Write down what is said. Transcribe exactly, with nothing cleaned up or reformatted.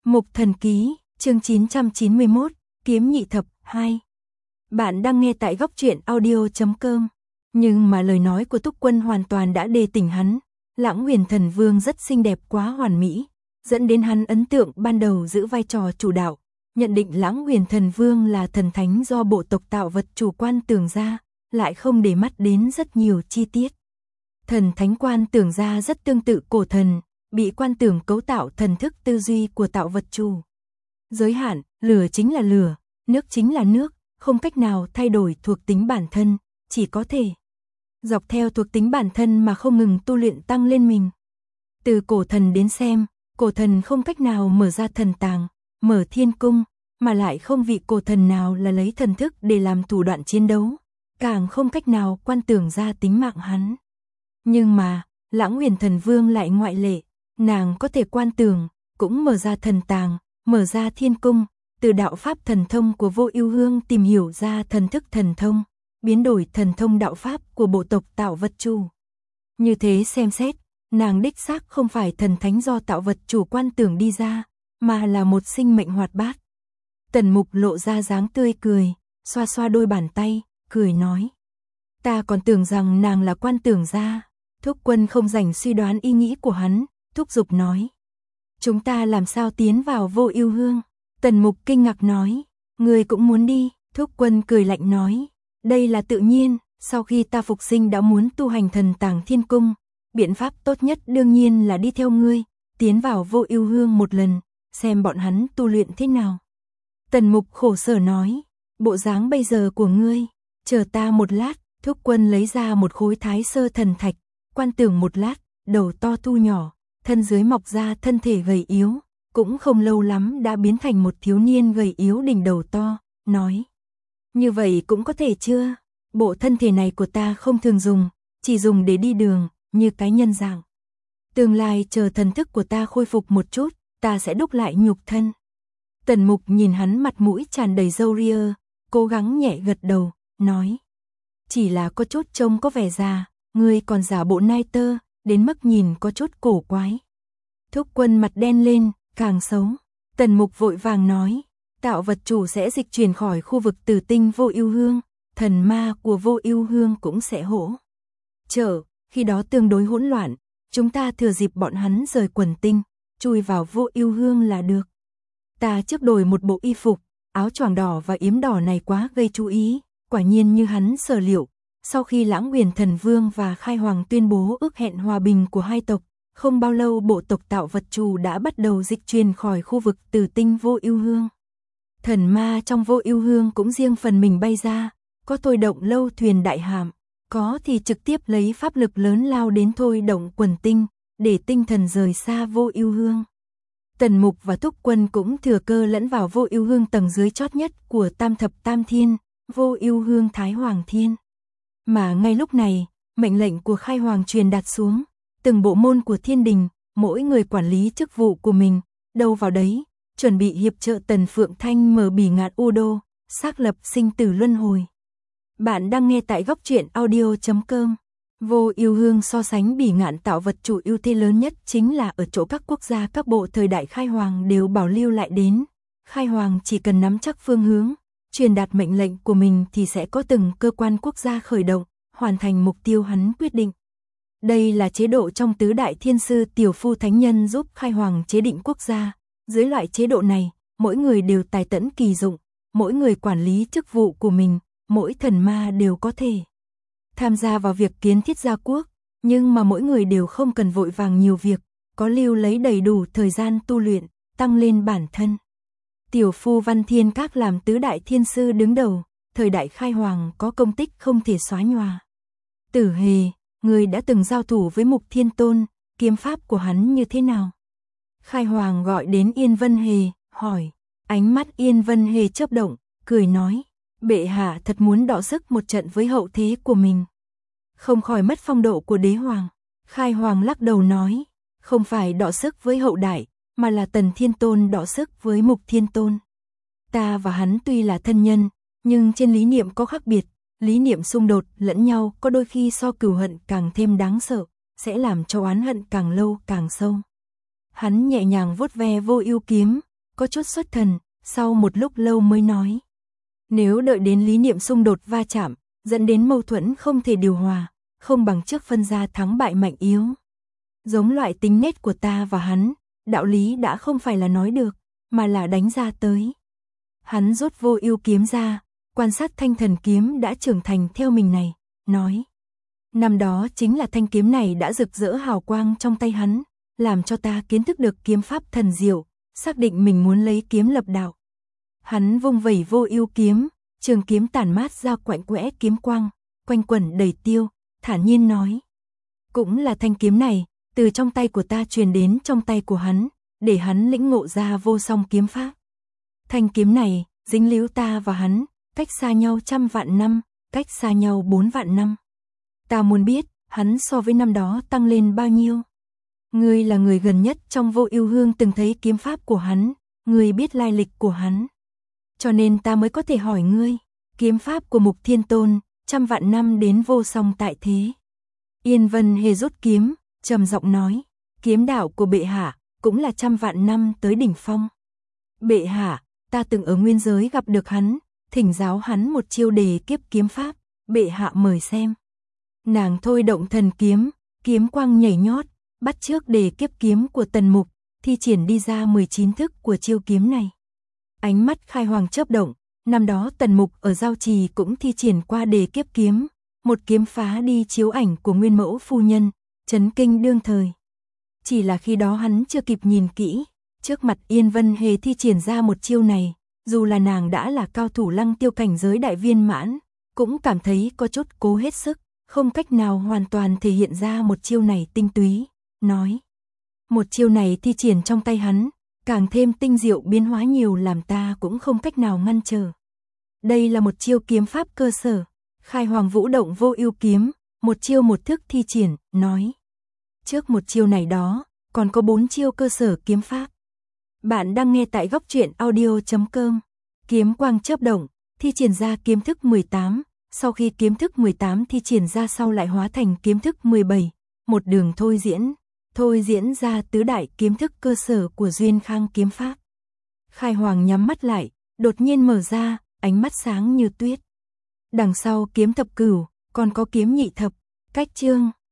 Mục Thần Ký, chương chín trăm chín mươi mốt, Kiếm Nhị Thập, hai. Bạn đang nghe tại góc truyện audio chấm com. Nhưng mà lời nói của Túc Quân hoàn toàn đã đề tỉnh hắn. Lãng Huyền Thần Vương rất xinh đẹp quá hoàn mỹ, dẫn đến hắn ấn tượng ban đầu giữ vai trò chủ đạo, nhận định Lãng Huyền Thần Vương là thần thánh do bộ tộc tạo vật chủ Quan Tưởng Gia, lại không để mắt đến rất nhiều chi tiết. Thần thánh Quan Tưởng Gia rất tương tự cổ thần, bị Quan Tưởng cấu tạo thần thức tư duy của tạo vật chủ. Giới hạn, lửa chính là lửa, nước chính là nước, không cách nào thay đổi thuộc tính bản thân, chỉ có thể dọc theo thuộc tính bản thân mà không ngừng tu luyện tăng lên mình. Từ cổ thần đến xem, cổ thần không cách nào mở ra thần tàng, mở thiên cung, mà lại không vị cổ thần nào là lấy thần thức để làm thủ đoạn chiến đấu, càng không cách nào Quan Tưởng ra tính mạng hắn. Nhưng mà, Lãng Huyền Thần Vương lại ngoại lệ, nàng có thể quan tưởng, cũng mở ra thần tàng, mở ra thiên cung, từ đạo pháp thần thông của Vô Ưu Hương tìm hiểu ra thần thức thần thông, biến đổi thần thông đạo pháp của bộ tộc tạo vật chủ. Như thế xem xét, nàng đích xác không phải thần thánh do tạo vật chủ Quan Tưởng đi ra, mà là một sinh mệnh hoạt bát. Tần Mục lộ ra dáng tươi cười, xoa xoa đôi bàn tay, cười nói: "Ta còn tưởng rằng nàng là Quan Tưởng gia." Thúc Quân không rảnh suy đoán ý nghĩ của hắn, thúc giục nói: "Chúng ta làm sao tiến vào Vô Ưu Hương?" Tần Mục kinh ngạc nói: "Ngươi cũng muốn đi?" Thúc Quân cười lạnh nói: "Đây là tự nhiên, sau khi ta phục sinh đã muốn tu hành thần tàng thiên cung, biện pháp tốt nhất đương nhiên là đi theo ngươi, tiến vào Vô Ưu Hương một lần, xem bọn hắn tu luyện thế nào." Tần Mục khổ sở nói: "Bộ dáng bây giờ của ngươi, chờ ta một lát." Thúc Quân lấy ra một khối Thái Sơ thần thạch, Quan Tưởng một lát, đầu to thu nhỏ, thân dưới mọc ra thân thể gầy yếu, cũng không lâu lắm đã biến thành một thiếu niên gầy yếu đỉnh đầu to, nói: "Như vậy cũng có thể chưa? Bộ thân thể này của ta không thường dùng, chỉ dùng để đi đường, như cái nhân dạng. Tương lai chờ thần thức của ta khôi phục một chút, ta sẽ đúc lại nhục thân." Tần Mục nhìn hắn mặt mũi tràn đầy râu ria, cố gắng nhẹ gật đầu, nói: "Chỉ là có chút trông có vẻ già, ngươi còn giả bộ nai tơ, đến mức nhìn có chút cổ quái." Thúc Quân mặt đen lên, càng xấu. Tần Mục vội vàng nói: "Tạo vật chủ sẽ dịch chuyển khỏi khu vực Tử Tinh Vô Ưu Hương, thần ma của Vô Ưu Hương cũng sẽ hỗ trợ, khi đó tương đối hỗn loạn, chúng ta thừa dịp bọn hắn rời quần tinh, chui vào Vô Ưu Hương là được." Ta trước đổi một bộ y phục, áo choàng đỏ và yếm đỏ này quá gây chú ý, quả nhiên như hắn sở liệu. Sau khi Lãng Huyền Thần Vương và Khai Hoàng tuyên bố ước hẹn hòa bình của hai tộc, không bao lâu bộ tộc tạo vật chủ đã bắt đầu dịch chuyển khỏi khu vực Tử Tinh Vô Ưu Hương. Thần ma trong Vô Ưu Hương cũng riêng phần mình bay ra, có thôi động lâu thuyền đại hạm, có thì trực tiếp lấy pháp lực lớn lao đến thôi động quần tinh, để tinh thần rời xa Vô Ưu Hương. Tần Mục và Thúc Quân cũng thừa cơ lẫn vào Vô Ưu Hương tầng dưới chót nhất của Tam Thập Tam Thiên, Vô Ưu Hương Thái Hoàng Thiên. Mà ngay lúc này, mệnh lệnh của Khai Hoàng truyền đạt xuống, từng bộ môn của thiên đình, mỗi người quản lý chức vụ của mình, đâu vào đấy, chuẩn bị hiệp trợ Tần Phượng Thanh mở bỉ ngạn U Đô, xác lập sinh tử luân hồi. Bạn đang nghe tại góc truyện audio chấm com. Vô Ưu Hương so sánh bỉ ngạn tạo vật chủ ưu thế lớn nhất chính là ở chỗ các quốc gia các bộ thời đại Khai Hoàng đều bảo lưu lại đến. Khai Hoàng chỉ cần nắm chắc phương hướng, truyền đạt mệnh lệnh của mình thì sẽ có từng cơ quan quốc gia khởi động, hoàn thành mục tiêu hắn quyết định. Đây là chế độ trong tứ đại thiên sư tiểu phu thánh nhân giúp Khai Hoàng chế định quốc gia. Dưới loại chế độ này, mỗi người đều tài tẫn kỳ dụng, mỗi người quản lý chức vụ của mình, mỗi thần ma đều có thể tham gia vào việc kiến thiết gia quốc, nhưng mà mỗi người đều không cần vội vàng nhiều việc, có lưu lấy đầy đủ thời gian tu luyện, tăng lên bản thân. Tiểu phu Văn Thiên Các làm tứ đại thiên sư đứng đầu, thời đại Khai Hoàng có công tích không thể xóa nhòa. Tử Hề, người đã từng giao thủ với Mục Thiên Tôn, kiếm pháp của hắn như thế nào? Khai Hoàng gọi đến Yên Vân Hề, hỏi. Ánh mắt Yên Vân Hề chớp động, cười nói: "Bệ hạ thật muốn đọ sức một trận với hậu thế của mình, không khỏi mất phong độ của đế hoàng." Khai Hoàng lắc đầu nói: "Không phải đọ sức với hậu đại, mà là Tần Thiên Tôn đọ sức với Mục Thiên Tôn. Ta và hắn tuy là thân nhân, nhưng trên lý niệm có khác biệt, lý niệm xung đột lẫn nhau có đôi khi so cừu hận càng thêm đáng sợ, sẽ làm cho oán hận càng lâu càng sâu." Hắn nhẹ nhàng vuốt ve Vô Ưu kiếm, có chút xuất thần, sau một lúc lâu mới nói. Nếu đợi đến lý niệm xung đột va chạm, dẫn đến mâu thuẫn không thể điều hòa, không bằng trước phân ra thắng bại mạnh yếu. Giống loại tính nết của ta và hắn, đạo lý đã không phải là nói được, mà là đánh ra tới. Hắn rút vô ưu kiếm ra, quan sát thanh thần kiếm đã trưởng thành theo mình này, nói. Năm đó chính là thanh kiếm này đã rực rỡ hào quang trong tay hắn, làm cho ta kiến thức được kiếm pháp thần diệu, xác định mình muốn lấy kiếm lập đạo. Hắn vung vẩy vô ưu kiếm, trường kiếm tản mát ra quạnh quẽ kiếm quang, quanh quẩn đầy tiêu, thản nhiên nói. Cũng là thanh kiếm này, từ trong tay của ta truyền đến trong tay của hắn, để hắn lĩnh ngộ ra vô song kiếm pháp. Thanh kiếm này, dính líu ta và hắn, cách xa nhau trăm vạn năm, cách xa nhau bốn vạn năm. Ta muốn biết, hắn so với năm đó tăng lên bao nhiêu. Ngươi là người gần nhất trong Vô Ưu Hương từng thấy kiếm pháp của hắn, ngươi biết lai lịch của hắn. Cho nên ta mới có thể hỏi ngươi, kiếm pháp của Mục Thiên Tôn, trăm vạn năm đến vô song tại thế. Yên Vân Hề rút kiếm, trầm giọng nói, kiếm đạo của bệ hạ, cũng là trăm vạn năm tới đỉnh phong. Bệ hạ, ta từng ở nguyên giới gặp được hắn, thỉnh giáo hắn một chiêu đề kiếp kiếm pháp, bệ hạ mời xem. Nàng thôi động thần kiếm, kiếm quang nhảy nhót, bắt trước đề kiếp kiếm của Tần Mục, thi triển đi ra mười chín thức của chiêu kiếm này. Ánh mắt Khai Hoàng chớp động, năm đó Tần Mục ở Giao Trì cũng thi triển qua đề kiếp kiếm, một kiếm phá đi chiếu ảnh của Nguyên Mẫu phu nhân, chấn kinh đương thời. Chỉ là khi đó hắn chưa kịp nhìn kỹ, trước mặt Yên Vân Hề thi triển ra một chiêu này, dù là nàng đã là cao thủ lăng tiêu cảnh giới đại viên mãn, cũng cảm thấy có chút cố hết sức, không cách nào hoàn toàn thể hiện ra một chiêu này tinh túy, nói. Một chiêu này thi triển trong tay hắn, càng thêm tinh diệu biến hóa nhiều làm ta cũng không cách nào ngăn trở. Đây là một chiêu kiếm pháp cơ sở, Khai Hoàng vũ động Vô Ưu kiếm, một chiêu một thức thi triển, nói. Trước một chiêu này đó, còn có bốn chiêu cơ sở kiếm pháp. Bạn đang nghe tại góc truyện audio chấm com. Kiếm quang chớp động, thi triển ra kiếm thức mười tám, sau khi kiếm thức mười tám thi triển ra sau lại hóa thành kiếm thức mười bảy, một đường thôi diễn, thôi diễn ra tứ đại kiếm thức cơ sở của Duyên Khang kiếm pháp. Khai Hoàng nhắm mắt lại, đột nhiên mở ra, ánh mắt sáng như tuyết. Đằng sau kiếm thập cửu, còn có kiếm nhị thập, cách chương